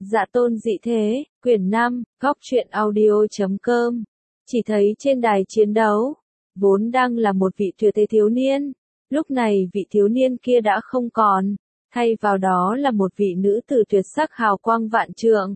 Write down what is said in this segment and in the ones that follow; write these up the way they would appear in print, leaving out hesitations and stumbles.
Dạ tôn dị thế, quyển 5, góc truyện audio.com. Chỉ thấy trên đài chiến đấu, vốn đang là một vị tuyệt thế thiếu niên. Lúc này vị thiếu niên kia đã không còn, thay vào đó là một vị nữ tử tuyệt sắc hào quang vạn trượng.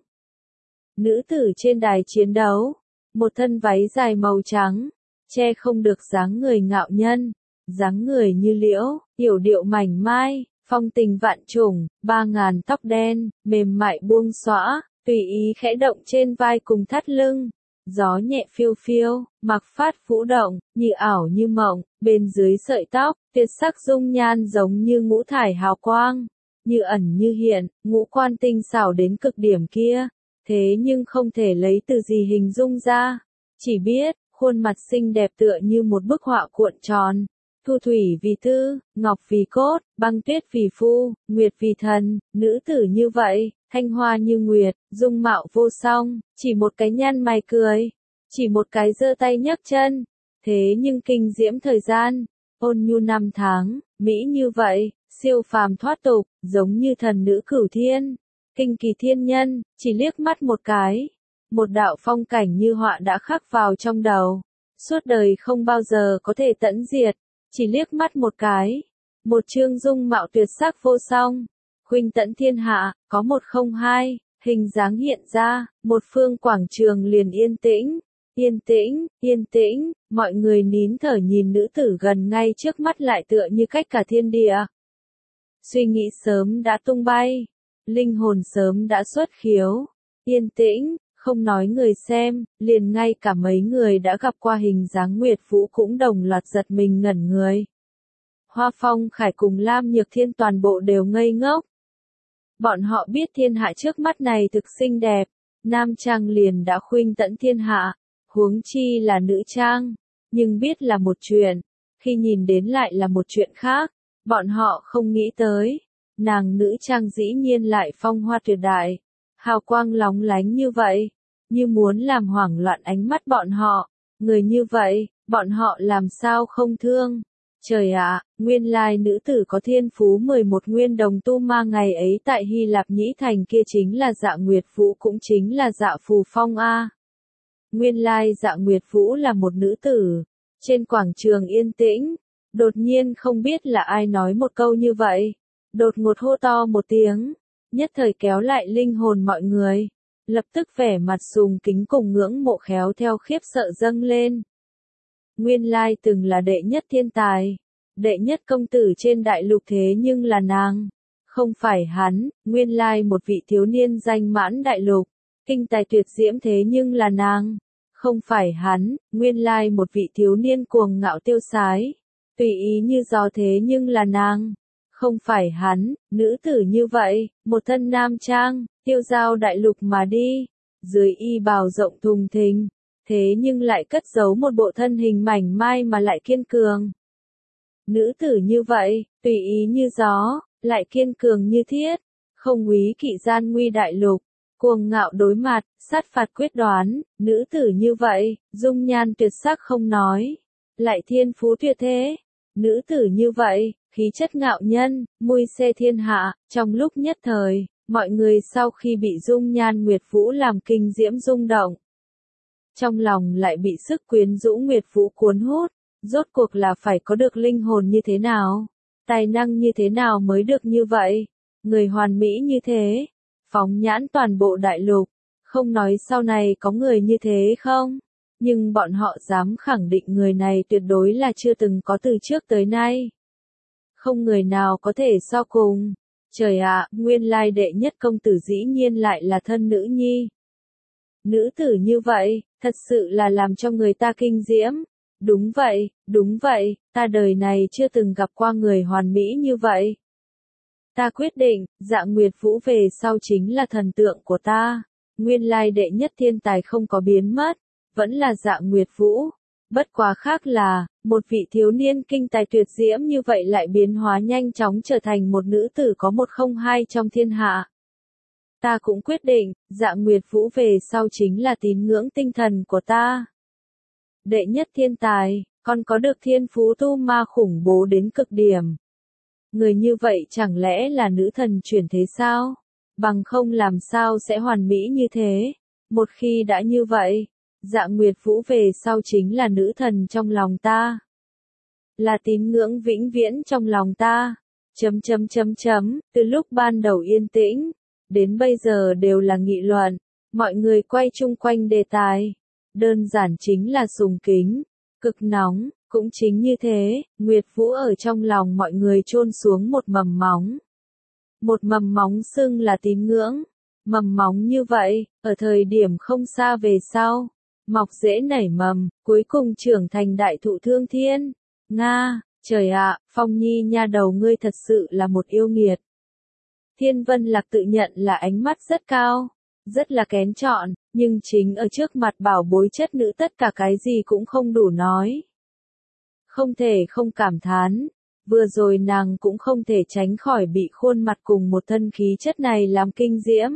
Nữ tử trên đài chiến đấu, một thân váy dài màu trắng, che không được dáng người ngạo nhân, dáng người như liễu, yểu điệu mảnh mai, phong tình vạn trùng, 3000 tóc đen, mềm mại buông xõa, tùy ý khẽ động trên vai cùng thắt lưng. Gió nhẹ phiêu phiêu, mặc phát vũ động, như ảo như mộng, bên dưới sợi tóc, tuyệt sắc dung nhan giống như ngũ thải hào quang, như ẩn như hiện, ngũ quan tinh xảo đến cực điểm kia. Thế nhưng không thể lấy từ gì hình dung ra, chỉ biết, khuôn mặt xinh đẹp tựa như một bức họa cuộn tròn. Thu thủy vì tư, ngọc vì cốt, băng tuyết vì phu, nguyệt vì thần, nữ tử như vậy, thanh hoa như nguyệt, dung mạo vô song, chỉ một cái nhăn mày cười, chỉ một cái giơ tay nhấc chân. Thế nhưng kinh diễm thời gian, ôn nhu năm tháng, mỹ như vậy, siêu phàm thoát tục, giống như thần nữ cửu thiên, kinh kỳ thiên nhân, chỉ liếc mắt một cái, một đạo phong cảnh như họa đã khắc vào trong đầu, suốt đời không bao giờ có thể tận diệt. Chỉ liếc mắt một cái, một chương dung mạo tuyệt sắc vô song, khuynh tận thiên hạ, có một không hai, hình dáng hiện ra, một phương quảng trường liền yên tĩnh, yên tĩnh, yên tĩnh, mọi người nín thở nhìn nữ tử gần ngay trước mắt lại tựa như cách cả thiên địa. Suy nghĩ sớm đã tung bay, linh hồn sớm đã xuất khiếu, yên tĩnh. Không nói người xem, liền ngay cả mấy người đã gặp qua hình dáng Nguyệt Vũ cũng đồng loạt giật mình ngẩn người. Hoa Phong Khải cùng Lam Nhược Thiên toàn bộ đều ngây ngốc. Bọn họ biết thiên hạ trước mắt này thực xinh đẹp, nam trang liền đã khuynh tận thiên hạ, huống chi là nữ trang, nhưng biết là một chuyện, khi nhìn đến lại là một chuyện khác, bọn họ không nghĩ tới, nàng nữ trang dĩ nhiên lại phong hoa tuyệt đại. Hào quang lóng lánh như vậy, như muốn làm hoảng loạn ánh mắt bọn họ, người như vậy, bọn họ làm sao không thương. Trời ạ, nguyên lai nữ tử có thiên phú 11 nguyên đồng tu ma ngày ấy tại Hy Lạp Nhĩ Thành kia chính là Dạ Nguyệt Vũ cũng chính là Dạ Phù Phong a. Nguyên lai Dạ Nguyệt Vũ là một nữ tử. Trên quảng trường yên tĩnh, đột nhiên không biết là ai nói một câu như vậy, đột ngột hô to một tiếng. Nhất thời kéo lại linh hồn mọi người, lập tức vẻ mặt sùng kính cùng ngưỡng mộ khéo theo khiếp sợ dâng lên. Nguyên lai từng là đệ nhất thiên tài, đệ nhất công tử trên đại lục thế nhưng là nàng. Không phải hắn, nguyên lai một vị thiếu niên danh mãn đại lục, kinh tài tuyệt diễm thế nhưng là nàng. Không phải hắn, nguyên lai một vị thiếu niên cuồng ngạo tiêu sái, tùy ý như gió thế nhưng là nàng. Không phải hắn, nữ tử như vậy, một thân nam trang, tiêu giao đại lục mà đi, dưới y bào rộng thùng thình, thế nhưng lại cất giấu một bộ thân hình mảnh mai mà lại kiên cường. Nữ tử như vậy, tùy ý như gió, lại kiên cường như thiết, không úy kỵ gian nguy đại lục, cuồng ngạo đối mặt, sát phạt quyết đoán, nữ tử như vậy, dung nhan tuyệt sắc không nói, lại thiên phú tuyệt thế, nữ tử như vậy. Khí chất ngạo nhân, mui xe thiên hạ, trong lúc nhất thời, mọi người sau khi bị dung nhan Nguyệt Vũ làm kinh diễm rung động. Trong lòng lại bị sức quyến rũ Nguyệt Vũ cuốn hút, rốt cuộc là phải có được linh hồn như thế nào, tài năng như thế nào mới được như vậy, người hoàn mỹ như thế, phóng nhãn toàn bộ đại lục, không nói sau này có người như thế không, nhưng bọn họ dám khẳng định người này tuyệt đối là chưa từng có từ trước tới nay. Không người nào có thể so cùng. Trời ạ, nguyên lai đệ nhất công tử dĩ nhiên lại là thân nữ nhi. Nữ tử như vậy, thật sự là làm cho người ta kinh diễm. Đúng vậy, ta đời này chưa từng gặp qua người hoàn mỹ như vậy. Ta quyết định, Dạ Nguyệt Vũ về sau chính là thần tượng của ta. Nguyên lai đệ nhất thiên tài không có biến mất, vẫn là Dạ Nguyệt Vũ. Bất quá khác là, một vị thiếu niên kinh tài tuyệt diễm như vậy lại biến hóa nhanh chóng trở thành một nữ tử có một không hai trong thiên hạ. Ta cũng quyết định, Dạ Nguyệt Vũ về sau chính là tín ngưỡng tinh thần của ta. Đệ nhất thiên tài, còn có được thiên phú tu ma khủng bố đến cực điểm. Người như vậy chẳng lẽ là nữ thần chuyển thế sao? bằng không làm sao sẽ hoàn mỹ như thế. Một khi đã như vậy, Dạ Nguyệt Vũ về sau chính là nữ thần trong lòng ta. Là tín ngưỡng vĩnh viễn trong lòng ta. Từ lúc ban đầu yên tĩnh, đến bây giờ đều là nghị luận, mọi người quay chung quanh đề tài. Đơn giản chính là sùng kính, cực nóng, cũng chính như thế, Nguyệt Vũ ở trong lòng mọi người chôn xuống một mầm móng. Một mầm móng xưng là tín ngưỡng, mầm móng như vậy, ở thời điểm không xa về sau, mọc rễ nảy mầm, cuối cùng trưởng thành đại thụ thương thiên. Nga, trời ạ, Phong Nhi nha đầu ngươi thật sự là một yêu nghiệt. Thiên Vân Lạc tự nhận là ánh mắt rất cao, rất là kén chọn, nhưng chính ở trước mặt bảo bối chất nữ tất cả cái gì cũng không đủ nói. Không thể không cảm thán, vừa rồi nàng cũng không thể tránh khỏi bị khuôn mặt cùng một thân khí chất này làm kinh diễm.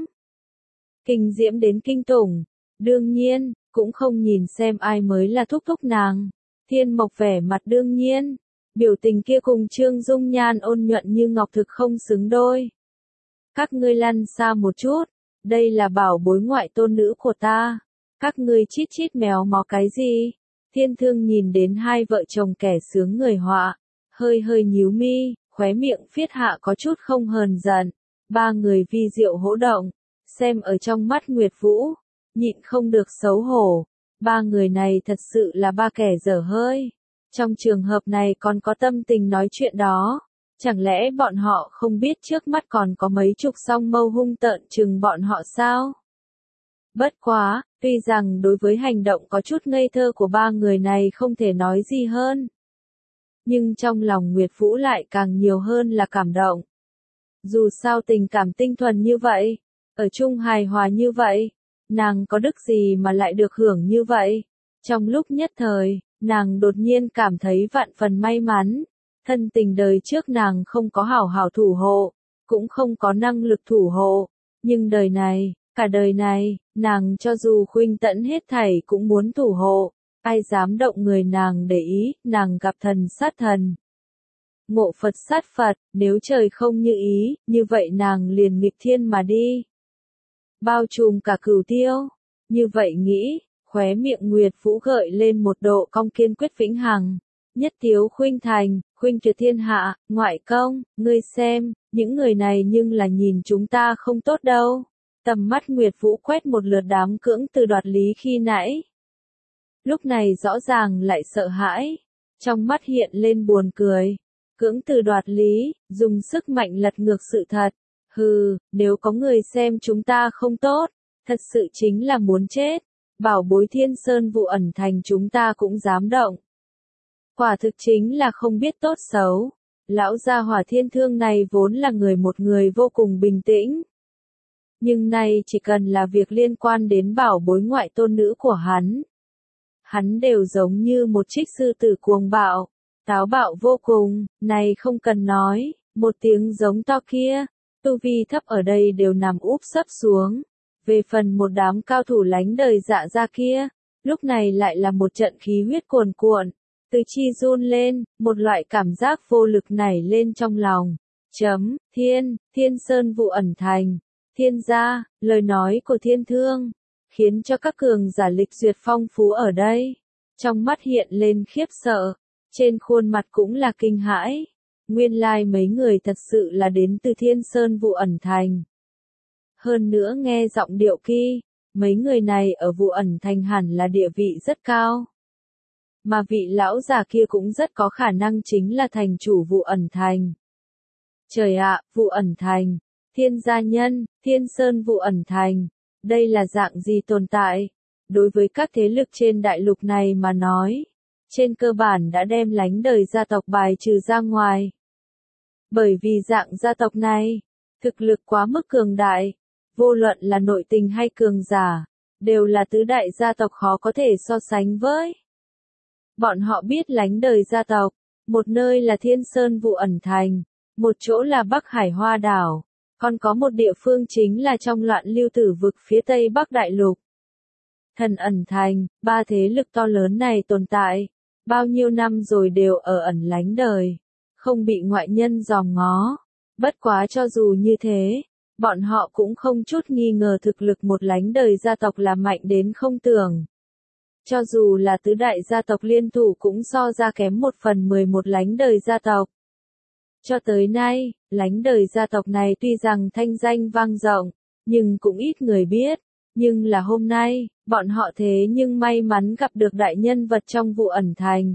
Kinh diễm đến kinh tủng, đương nhiên, cũng không nhìn xem ai mới là thúc thúc nàng. Thiên Mộc vẻ mặt đương nhiên, biểu tình kia cùng Trương Dung Nhan ôn nhuận như ngọc thực không xứng đôi. Các ngươi lăn xa một chút, đây là bảo bối ngoại tôn nữ của ta. Các ngươi chít chít méo mó cái gì? Thiên Thương nhìn đến hai vợ chồng kẻ sướng người họa, hơi hơi nhíu mi, khóe miệng phiết hạ có chút không hờn giận. Ba người vi diệu hỗ động, xem ở trong mắt Nguyệt Vũ, nhịn không được xấu hổ. Ba người này thật sự là ba kẻ dở hơi. Trong trường hợp này còn có tâm tình nói chuyện đó. Chẳng lẽ bọn họ không biết trước mắt còn có mấy chục song mâu hung tợn chừng bọn họ sao? Bất quá, tuy rằng đối với hành động có chút ngây thơ của ba người này không thể nói gì hơn. Nhưng trong lòng Nguyệt Vũ lại càng nhiều hơn là cảm động. Dù sao tình cảm tinh thuần như vậy, ở chung hài hòa như vậy, nàng có đức gì mà lại được hưởng như vậy? Trong lúc nhất thời, nàng đột nhiên cảm thấy vạn phần may mắn. Thân tình đời trước nàng không có hảo hảo thủ hộ, cũng không có năng lực thủ hộ. Nhưng đời này, cả đời này, nàng cho dù khuynh tẫn hết thảy cũng muốn thủ hộ. Ai dám động người nàng để ý, nàng gặp thần sát thần. Ngộ Phật sát Phật, nếu trời không như ý, như vậy nàng liền nghịch thiên mà đi. Bao trùm cả cửu tiêu. Như vậy nghĩ, khóe miệng Nguyệt Vũ gợi lên một độ cong kiên quyết vĩnh hằng. Nhất Tiếu khuynh thành, khuynh tuyệt thiên hạ, ngoại công, ngươi xem, những người này nhưng là nhìn chúng ta không tốt đâu. Tầm mắt Nguyệt Vũ quét một lượt đám cưỡng từ đoạt lý khi nãy. Lúc này rõ ràng lại sợ hãi, trong mắt hiện lên buồn cười. Cưỡng từ đoạt lý, dùng sức mạnh lật ngược sự thật. Hừ, nếu có người xem chúng ta không tốt, thật sự chính là muốn chết. Bảo bối Thiên Sơn Vụ Ẩn Thành chúng ta cũng dám động. Quả thực chính là không biết tốt xấu. Lão gia hỏa Thiên Thương này vốn là một người vô cùng bình tĩnh. Nhưng nay chỉ cần là việc liên quan đến bảo bối ngoại tôn nữ của hắn đều giống như một trích sư tử cuồng bạo, táo bạo vô cùng, này không cần nói, một tiếng giống to kia, tu vi thấp ở đây đều nằm úp sấp xuống. Về phần một đám cao thủ lánh đời Dạ gia kia, lúc này lại là một trận khí huyết cuồn cuộn, từ chi run lên, một loại cảm giác vô lực nảy lên trong lòng. Thiên Sơn Vụ Ẩn Thành, Thiên gia, lời nói của Thiên Thương, khiến cho các cường giả lịch duyệt phong phú ở đây, trong mắt hiện lên khiếp sợ, trên khuôn mặt cũng là kinh hãi. Nguyên lai mấy người thật sự là đến từ Thiên Sơn Vụ Ẩn Thành. Hơn nữa nghe giọng điệu kia, mấy người này ở Vụ Ẩn Thành hẳn là địa vị rất cao. Mà vị lão già kia cũng rất có khả năng chính là thành chủ Vụ Ẩn Thành. Trời ạ, Vụ Ẩn Thành, Thiên gia nhân, Thiên Sơn Vụ Ẩn Thành, đây là dạng gì tồn tại? Đối với các thế lực trên đại lục này mà nói, trên cơ bản đã đem lánh đời gia tộc bài trừ ra ngoài. Bởi vì dạng gia tộc này, thực lực quá mức cường đại, vô luận là nội tình hay cường giả, đều là tứ đại gia tộc khó có thể so sánh với. Bọn họ biết lánh đời gia tộc, một nơi là Thiên Sơn Vụ Ẩn Thành, một chỗ là Bắc Hải Hoa Đảo, còn có một địa phương chính là trong Loạn Lưu Tử Vực phía Tây Bắc Đại Lục. Thần Ẩn Thành, ba thế lực to lớn này tồn tại, bao nhiêu năm rồi đều ở ẩn lánh đời, không bị ngoại nhân dòm ngó. Bất quá cho dù như thế, bọn họ cũng không chút nghi ngờ thực lực một lánh đời gia tộc là mạnh đến không tưởng. Cho dù là tứ đại gia tộc liên thủ cũng so ra kém 1/10 một lánh đời gia tộc. Cho tới nay, lánh đời gia tộc này tuy rằng thanh danh vang rộng, nhưng cũng ít người biết. Nhưng là hôm nay, bọn họ thế nhưng may mắn gặp được đại nhân vật trong vụ ẩn thành.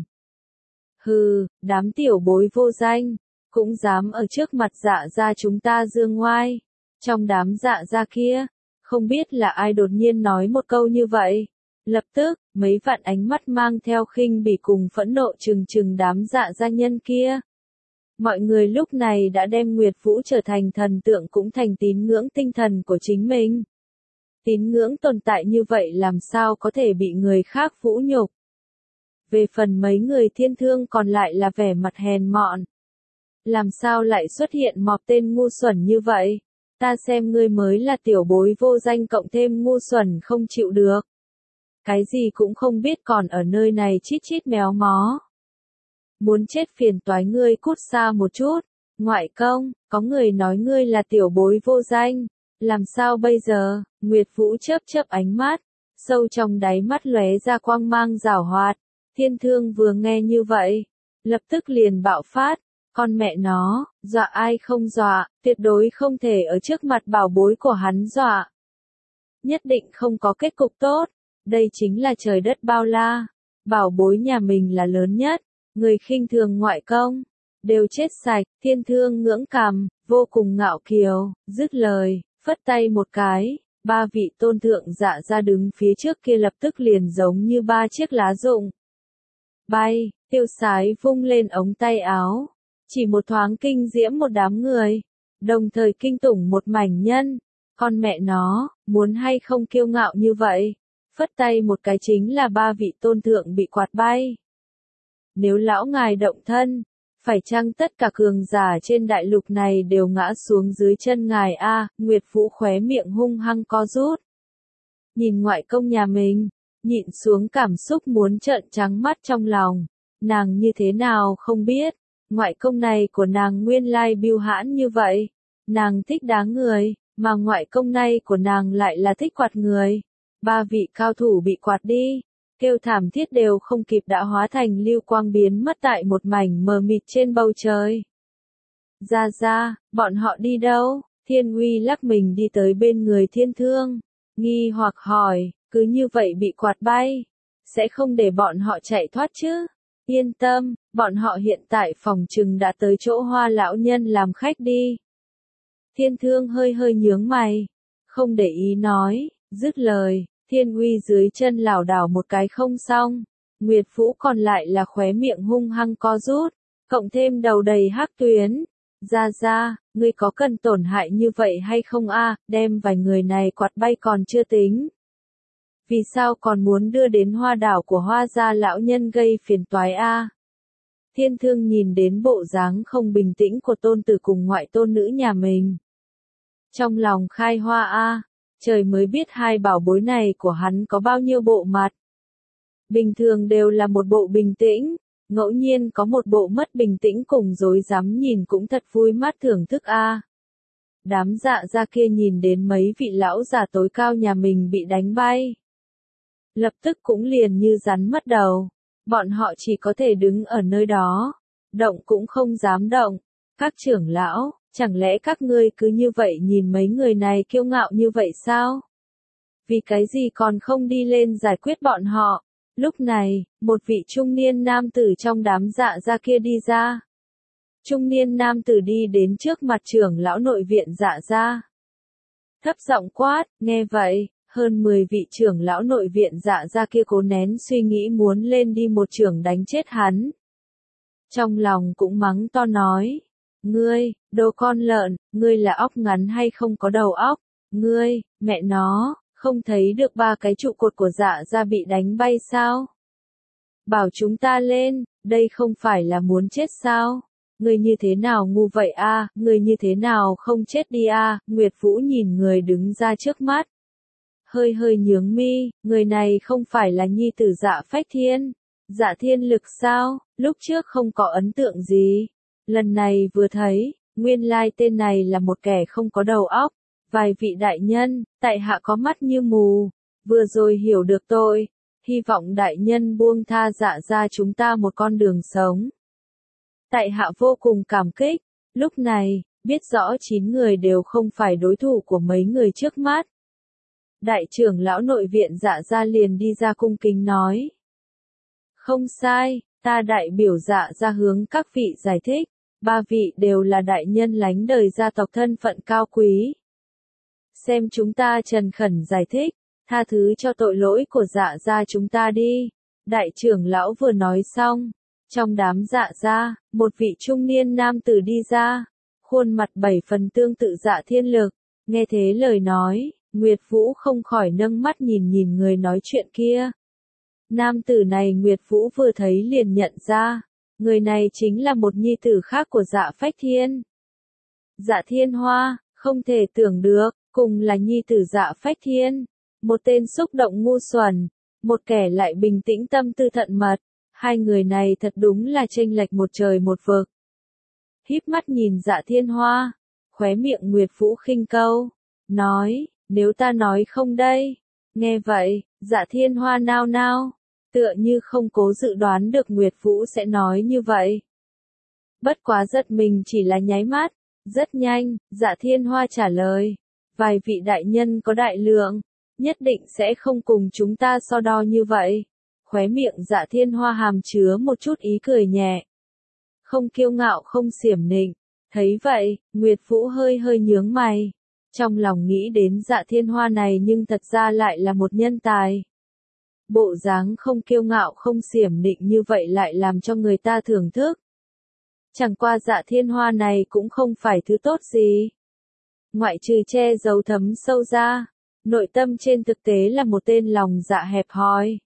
Hừ, đám tiểu bối vô danh, cũng dám ở trước mặt Dạ gia chúng ta dương ngoai. Trong đám Dạ gia kia, không biết là ai đột nhiên nói một câu như vậy. Lập tức, mấy vạn ánh mắt mang theo khinh bỉ cùng phẫn nộ trừng trừng đám Dạ gia nhân kia. Mọi người lúc này đã đem Nguyệt Vũ trở thành thần tượng cũng thành tín ngưỡng tinh thần của chính mình. Tín ngưỡng tồn tại như vậy làm sao có thể bị người khác vũ nhục. Về phần mấy người thiên thương còn lại là vẻ mặt hèn mọn. Làm sao lại xuất hiện một tên ngu xuẩn như vậy? Ta xem ngươi mới là tiểu bối vô danh cộng thêm ngu xuẩn không chịu được. Cái gì cũng không biết còn ở nơi này chít chít méo mó. Muốn chết phiền toái ngươi cút xa một chút. Ngoại công, có người nói ngươi là tiểu bối vô danh. Làm sao bây giờ? Nguyệt Vũ chớp chớp ánh mắt. Sâu trong đáy mắt lóe ra quang mang giảo hoạt. Thiên thương vừa nghe như vậy. Lập tức liền bạo phát. Con mẹ nó, dọa ai không dọa, tuyệt đối không thể ở trước mặt bảo bối của hắn dọa. Nhất định không có kết cục tốt. Đây chính là trời đất bao la. Bảo bối nhà mình là lớn nhất. Người khinh thường ngoại công, đều chết sạch. Thiên thương ngưỡng cằm, vô cùng ngạo kiều, dứt lời, phất tay một cái. Ba vị tôn thượng Dạ gia đứng phía trước kia lập tức liền giống như ba chiếc lá rụng. Bay, tiêu sái vung lên ống tay áo. Chỉ một thoáng kinh diễm một đám người. Đồng thời kinh tủng một mảnh nhân. Con mẹ nó, muốn hay không kiêu ngạo như vậy. Phất tay một cái chính là ba vị tôn thượng bị quạt bay. Nếu lão ngài động thân, phải chăng tất cả cường giả trên đại lục này đều ngã xuống dưới chân ngài a? Nguyệt Vũ khóe miệng hung hăng co rút. Nhìn ngoại công nhà mình, nhịn xuống cảm xúc muốn trợn trắng mắt trong lòng. Nàng như thế nào không biết, ngoại công này của nàng nguyên lai bưu hãn như vậy. Nàng thích đá người, mà ngoại công này của nàng lại là thích quạt người. Ba vị cao thủ bị quạt đi. Kêu thảm thiết đều không kịp đã hóa thành lưu quang biến mất tại một mảnh mờ mịt trên bầu trời. Ra, bọn họ đi đâu? Thiên Uy lắc mình đi tới bên người thiên thương. Nghi hoặc hỏi, cứ như vậy bị quạt bay. Sẽ không để bọn họ chạy thoát chứ? Yên tâm, bọn họ hiện tại phòng trừng đã tới chỗ Hoa lão nhân làm khách đi. Thiên thương hơi hơi nhướng mày. Không để ý nói, dứt lời. Thiên Uy dưới chân lảo đảo một cái không xong. Nguyệt Vũ còn lại là khóe miệng hung hăng co rút. Cộng thêm đầu đầy hắc tuyến. Ra, ngươi có cần tổn hại như vậy hay không a? Đem vài người này quạt bay còn chưa tính. Vì sao còn muốn đưa đến Hoa đảo của Hoa gia lão nhân gây phiền toái a? Thiên thương nhìn đến bộ dáng không bình tĩnh của tôn tử cùng ngoại tôn nữ nhà mình. Trong lòng khai hoa a. Trời mới biết hai bảo bối này của hắn có bao nhiêu bộ mặt. Bình thường đều là một bộ bình tĩnh, ngẫu nhiên có một bộ mất bình tĩnh cùng rối rắm nhìn cũng thật vui mắt thưởng thức a. Đám Dạ gia kia nhìn đến mấy vị lão già tối cao nhà mình bị đánh bay. Lập tức cũng liền như rắn mất đầu. Bọn họ chỉ có thể đứng ở nơi đó. Động cũng không dám động. Các trưởng lão, chẳng lẽ các ngươi cứ như vậy nhìn mấy người này kiêu ngạo như vậy sao? Vì cái gì còn không đi lên giải quyết bọn họ? Lúc này, một vị trung niên nam tử trong đám Dạ gia kia đi ra. Trung niên nam tử đi đến trước mặt trưởng lão nội viện Dạ gia. Thấp giọng quát, nghe vậy, hơn 10 vị trưởng lão nội viện Dạ gia kia cố nén suy nghĩ muốn lên đi một chưởng đánh chết hắn. Trong lòng cũng mắng to nói. Ngươi, đồ con lợn, ngươi là óc ngắn hay không có đầu óc? Ngươi, mẹ nó, không thấy được ba cái trụ cột của Dạ gia bị đánh bay sao? Bảo chúng ta lên, đây không phải là muốn chết sao? Ngươi như thế nào ngu vậy a? Ngươi như thế nào không chết đi a? Nguyệt Vũ nhìn người đứng ra trước mắt. Hơi hơi nhướng mi, người này không phải là nhi tử Dạ Phách Thiên. Dạ Thiên Lực sao? Lúc trước không có ấn tượng gì. Lần này vừa thấy, nguyên lai tên này là một kẻ không có đầu óc. Vài vị đại nhân, tại hạ có mắt như mù, vừa rồi hiểu được tôi, hy vọng đại nhân buông tha Dạ gia chúng ta một con đường sống. Tại hạ vô cùng cảm kích, lúc này, biết rõ 9 người đều không phải đối thủ của mấy người trước mắt. Đại trưởng lão nội viện Dạ gia liền đi ra cung kính nói. Không sai, ta đại biểu Dạ gia hướng các vị giải thích, 3 vị đều là đại nhân lánh đời gia tộc thân phận cao quý. Xem chúng ta trần khẩn giải thích, tha thứ cho tội lỗi của Dạ gia chúng ta đi. Đại trưởng lão vừa nói xong, trong đám Dạ gia, một vị trung niên nam tử đi ra, khuôn mặt 7 phần tương tự Dạ Thiên Lực, nghe thế lời nói, Nguyệt Vũ không khỏi nâng mắt nhìn nhìn người nói chuyện kia. Nam tử này Nguyệt Vũ vừa thấy liền nhận ra, người này chính là một nhi tử khác của Dạ Phách Thiên. Dạ Thiên Hoa, không thể tưởng được, cùng là nhi tử Dạ Phách Thiên, một tên xúc động ngu xuẩn, một kẻ lại bình tĩnh tâm tư thận mật, hai người này thật đúng là chênh lệch một trời một vực. Híp mắt nhìn Dạ Thiên Hoa, khóe miệng Nguyệt Vũ khinh câu, nói, nếu ta nói không đây. Nghe vậy, Dạ Thiên Hoa nao nao, tựa như không cố dự đoán được Nguyệt Vũ sẽ nói như vậy. Bất quá giật mình chỉ là nháy mắt, rất nhanh, Dạ Thiên Hoa trả lời, vài vị đại nhân có đại lượng, nhất định sẽ không cùng chúng ta so đo như vậy. Khóe miệng Dạ Thiên Hoa hàm chứa một chút ý cười nhẹ. Không kiêu ngạo không xiểm nịnh, thấy vậy, Nguyệt Vũ hơi hơi nhướng mày. Trong lòng nghĩ đến Dạ Thiên Hoa này nhưng thật ra lại là một nhân tài. Bộ dáng không kiêu ngạo không xiểm nịnh như vậy lại làm cho người ta thưởng thức. Chẳng qua Dạ Thiên Hoa này cũng không phải thứ tốt gì. Ngoại trừ che giấu thấm sâu ra, nội tâm trên thực tế là một tên lòng dạ hẹp hòi.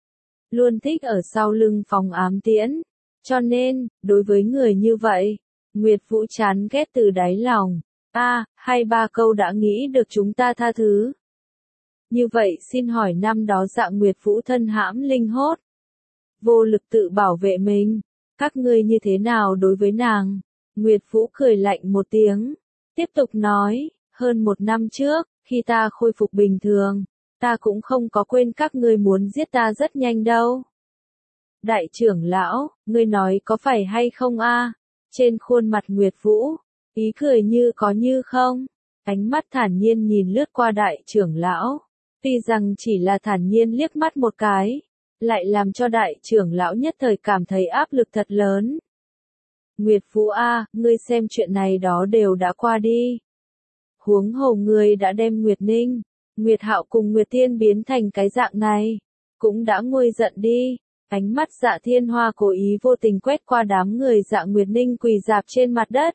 Luôn thích ở sau lưng phóng ám tiễn. Cho nên, đối với người như vậy, Nguyệt Vũ chán ghét từ đáy lòng. Hai ba câu đã nghĩ được chúng ta tha thứ. Như vậy xin hỏi năm đó Dạ Nguyệt Vũ thân hãm linh hốt, vô lực tự bảo vệ mình, các ngươi như thế nào đối với nàng? Nguyệt Vũ cười lạnh một tiếng, tiếp tục nói, hơn 1 năm trước, khi ta khôi phục bình thường, ta cũng không có quên các ngươi muốn giết ta rất nhanh đâu. Đại trưởng lão, ngươi nói có phải hay không a? Trên khuôn mặt Nguyệt Vũ, ý cười như có như không, ánh mắt thản nhiên nhìn lướt qua đại trưởng lão. Tuy rằng chỉ là thản nhiên liếc mắt một cái, lại làm cho đại trưởng lão nhất thời cảm thấy áp lực thật lớn. Nguyệt Vũ ngươi xem chuyện này đó đều đã qua đi. Huống hồ ngươi đã đem Nguyệt Ninh, Nguyệt Hạo cùng Nguyệt Tiên biến thành cái dạng này, cũng đã nguôi giận đi. Ánh mắt Dạ Thiên Hoa cố ý vô tình quét qua đám người Dạ Nguyệt Ninh quỳ rạp trên mặt đất.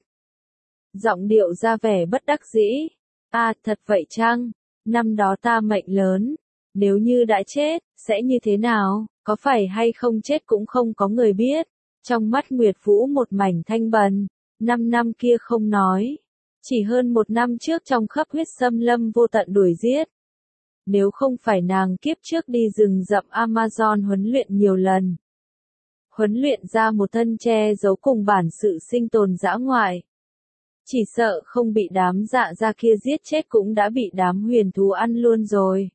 Giọng điệu ra vẻ bất đắc dĩ. Thật vậy chăng? Năm đó ta mệnh lớn, nếu như đã chết, sẽ như thế nào, có phải hay không chết cũng không có người biết. Trong mắt Nguyệt Vũ một mảnh thanh bần, 5 năm kia không nói. Chỉ hơn 1 năm trước trong khắp huyết xâm lâm vô tận đuổi giết. Nếu không phải nàng kiếp trước đi rừng rậm Amazon huấn luyện nhiều lần. Huấn luyện ra một thân che giấu cùng bản sự sinh tồn dã ngoại. Chỉ sợ không bị đám Dạ gia kia giết chết cũng đã bị đám huyền thú ăn luôn rồi.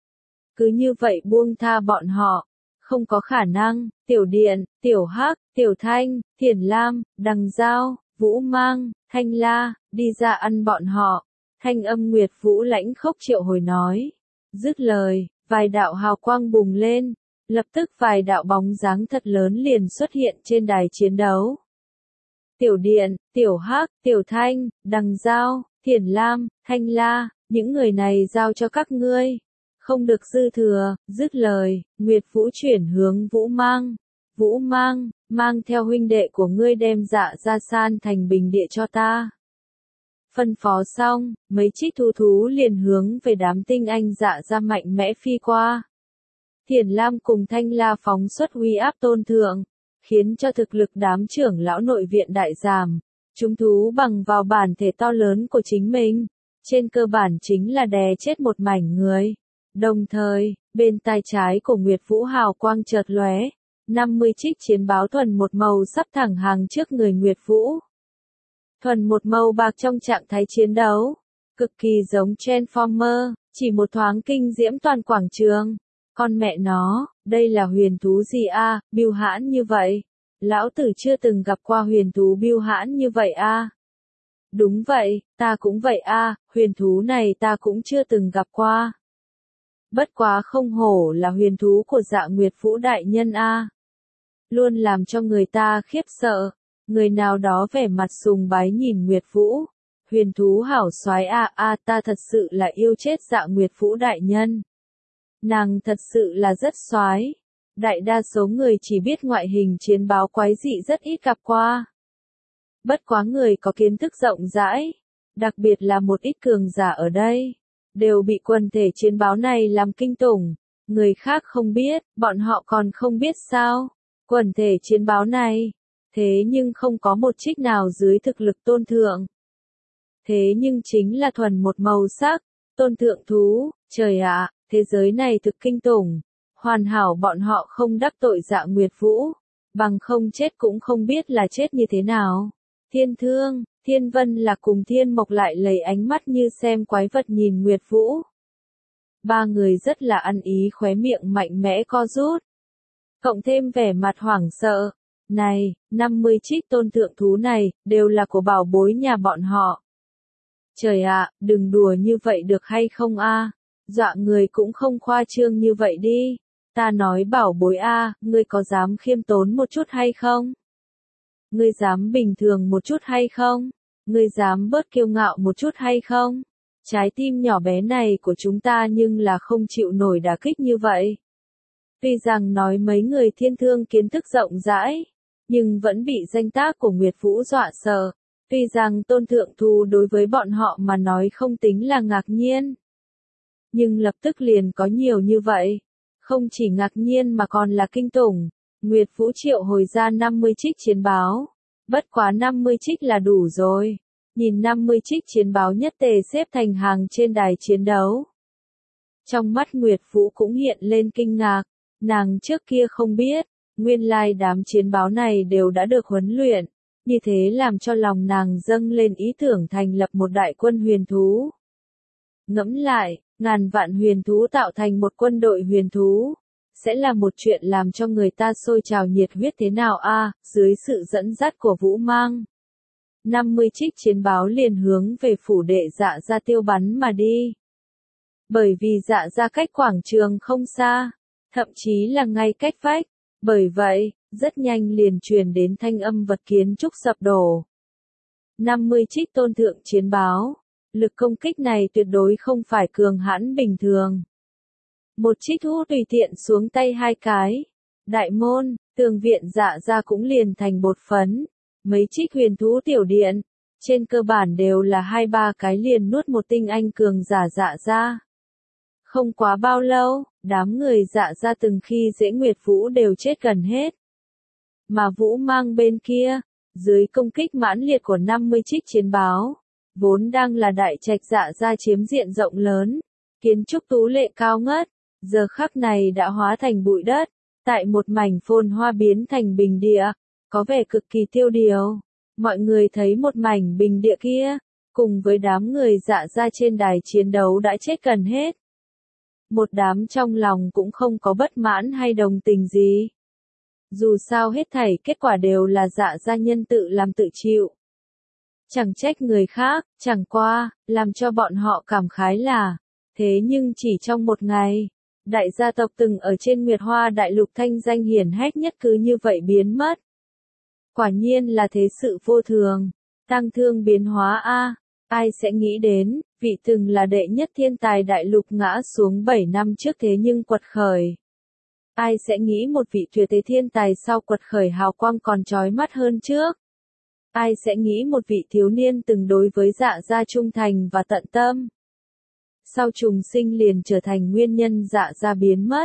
Cứ như vậy buông tha bọn họ, không có khả năng. Tiểu Điện, Tiểu Hắc, Tiểu Thanh, Thiền Lam, Đằng Giao, Vũ Mang, Thanh La, đi ra ăn bọn họ. Thanh âm Nguyệt Vũ lãnh khốc triệu hồi nói. Dứt lời, vài đạo hào quang bùng lên, lập tức vài đạo bóng dáng thật lớn liền xuất hiện trên đài chiến đấu. Tiểu Điện, Tiểu Hắc, Tiểu Thanh, Đằng Giao, Thiền Lam, Thanh La, những người này giao cho các ngươi. Không được dư thừa. Dứt lời, Nguyệt Vũ chuyển hướng Vũ Mang. Vũ Mang, mang theo huynh đệ của ngươi đem Dạ gia san thành bình địa cho ta. Phân phó xong, mấy chiếc thú liền hướng về đám tinh anh Dạ gia mạnh mẽ phi qua. Thiền Lam cùng Thanh La phóng xuất uy áp tôn thượng, khiến cho thực lực đám trưởng lão nội viện đại giảm. Chúng thú bằng vào bản thể to lớn của chính mình, trên cơ bản chính là đè chết một mảnh người. Đồng thời, bên tai trái của Nguyệt Vũ hào quang chợt lóe, 50 chiếc chiến báo thuần một màu sắp thẳng hàng trước người Nguyệt Vũ. Thuần một màu bạc trong trạng thái chiến đấu, cực kỳ giống Transformer, chỉ một thoáng kinh diễm toàn quảng trường. Con mẹ nó, đây là huyền thú gì a, bưu hãn như vậy? Lão tử chưa từng gặp qua huyền thú bưu hãn như vậy a. Đúng vậy, ta cũng vậy a, huyền thú này ta cũng chưa từng gặp qua. Bất quá không hổ là huyền thú của Dạ Nguyệt Vũ đại nhân a. Luôn làm cho người ta khiếp sợ. Người nào đó vẻ mặt sùng bái nhìn Nguyệt Vũ. Huyền thú hảo soái a, ta thật sự là yêu chết Dạ Nguyệt Vũ đại nhân. Nàng thật sự là rất soái. Đại đa số người chỉ biết ngoại hình chiến báo quái dị rất ít gặp qua. Bất quá người có kiến thức rộng rãi, đặc biệt là một ít cường giả ở đây, đều bị quần thể chiến báo này làm kinh tủng. Người khác không biết, bọn họ còn không biết sao. Quần thể chiến báo này, thế nhưng không có một trích nào dưới thực lực tôn thượng. Thế nhưng chính là thuần một màu sắc, tôn thượng thú, trời ạ, thế giới này thực kinh tủng. Hoàn hảo bọn họ không đắc tội Dạ Nguyệt Vũ, bằng không chết cũng không biết là chết như thế nào. Thiên Thương, Thiên Vân là cùng Thiên Mộc lại lấy ánh mắt như xem quái vật nhìn Nguyệt Vũ. Ba người rất là ăn ý, khóe miệng mạnh mẽ co rút. Cộng thêm vẻ mặt hoảng sợ. Này, 50 trích tôn thượng thú này, đều là của bảo bối nhà bọn họ. Trời ạ, đừng đùa như vậy được hay không a? Dọa người cũng không khoa trương như vậy đi. Ta nói bảo bối a, ngươi có dám khiêm tốn một chút hay không? Ngươi dám bình thường một chút hay không? Ngươi dám bớt kiêu ngạo một chút hay không? Trái tim nhỏ bé này của chúng ta nhưng là không chịu nổi đả kích như vậy. Tuy rằng nói mấy người Thiên Thương kiến thức rộng rãi, nhưng vẫn bị danh tác của Nguyệt Vũ dọa sợ. Tuy rằng tôn thượng thú đối với bọn họ mà nói không tính là ngạc nhiên. Nhưng lập tức liền có nhiều như vậy. Không chỉ ngạc nhiên mà còn là kinh tủng. Nguyệt Vũ triệu hồi ra 50 trích chiến báo. Bất quá 50 trích là đủ rồi. Nhìn 50 trích chiến báo nhất tề xếp thành hàng trên đài chiến đấu. Trong mắt Nguyệt Vũ cũng hiện lên kinh ngạc. Nàng trước kia không biết, nguyên lai đám chiến báo này đều đã được huấn luyện. Như thế làm cho lòng nàng dâng lên ý tưởng thành lập một đại quân huyền thú. Ngẫm lại, ngàn vạn huyền thú tạo thành một quân đội huyền thú. Sẽ là một chuyện làm cho người ta sôi trào nhiệt huyết thế nào a, dưới sự dẫn dắt của Vũ Mang. 50 trích chiến báo liền hướng về phủ đệ Dạ gia tiêu bắn mà đi. Bởi vì Dạ gia cách quảng trường không xa, thậm chí là ngay cách vách. Bởi vậy, rất nhanh liền truyền đến thanh âm vật kiến trúc sập đổ. 50 trích tôn thượng chiến báo. Lực công kích này tuyệt đối không phải cường hãn bình thường. Một trích thú tùy tiện xuống tay hai cái. Đại môn, tường viện Dạ gia cũng liền thành bột phấn. Mấy trích huyền thú tiểu điện, trên cơ bản đều là 2-3 cái liền nuốt một tinh anh cường giả Dạ gia. Không quá bao lâu, đám người Dạ gia từng khi dễ Nguyệt Vũ đều chết gần hết. Mà Vũ Mang bên kia, dưới công kích mãn liệt của 50 trích chiến báo, vốn đang là đại trạch Dạ gia chiếm diện rộng lớn, kiến trúc tú lệ cao ngất, giờ khắc này đã hóa thành bụi đất, tại một mảnh phồn hoa biến thành bình địa, có vẻ cực kỳ tiêu điều. Mọi người thấy một mảnh bình địa kia, cùng với đám người Dạ gia trên đài chiến đấu đã chết gần hết. Một đám trong lòng cũng không có bất mãn hay đồng tình gì. Dù sao hết thảy kết quả đều là Dạ gia nhân tự làm tự chịu. Chẳng trách người khác, chẳng qua, làm cho bọn họ cảm khái là, thế nhưng chỉ trong một ngày, đại gia tộc từng ở trên Nguyệt Hoa Đại Lục thanh danh hiển hách nhất cứ như vậy biến mất. Quả nhiên là thế sự vô thường, tăng thương biến hóa a. Ai sẽ nghĩ đến, vị từng là đệ nhất thiên tài đại lục ngã xuống 7 năm trước thế nhưng quật khởi. Ai sẽ nghĩ một vị tuyệt thế thiên tài sau quật khởi hào quang còn chói mắt hơn trước. Ai sẽ nghĩ một vị thiếu niên từng đối với Dạ gia trung thành và tận tâm. Sau trùng sinh liền trở thành nguyên nhân Dạ gia biến mất.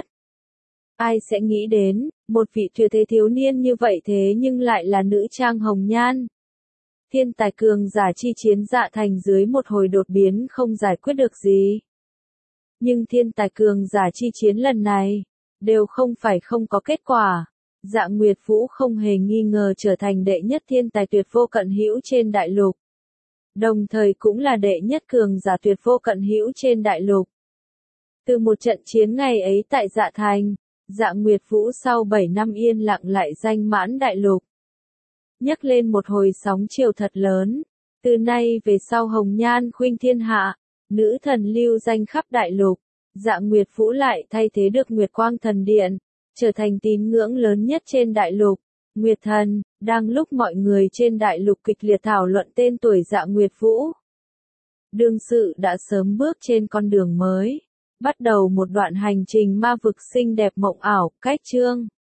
Ai sẽ nghĩ đến, một vị tuyệt thế thiếu niên như vậy thế nhưng lại là nữ trang hồng nhan. Thiên tài cường giả chi chiến Dạ thành dưới một hồi đột biến không giải quyết được gì. Nhưng thiên tài cường giả chi chiến lần này, đều không phải không có kết quả. Dạ Nguyệt Vũ không hề nghi ngờ trở thành đệ nhất thiên tài tuyệt vô cận hữu trên đại lục. đồng thời cũng là đệ nhất cường giả tuyệt vô cận hữu trên đại lục. Từ một trận chiến ngày ấy tại Dạ Thành, Dạ Nguyệt Vũ sau 7 năm yên lặng lại danh mãn đại lục. Nhấc lên một hồi sóng chiều thật lớn, từ nay về sau hồng nhan khuynh thiên hạ, nữ thần lưu danh khắp đại lục, Dạ Nguyệt Vũ lại thay thế được Nguyệt Quang Thần Điện, trở thành tín ngưỡng lớn nhất trên đại lục. Nguyệt Thần, đang lúc mọi người trên đại lục kịch liệt thảo luận tên tuổi Dạ Nguyệt Vũ. Đương sự đã sớm bước trên con đường mới, bắt đầu một đoạn hành trình ma vực xinh đẹp mộng ảo, cách chương.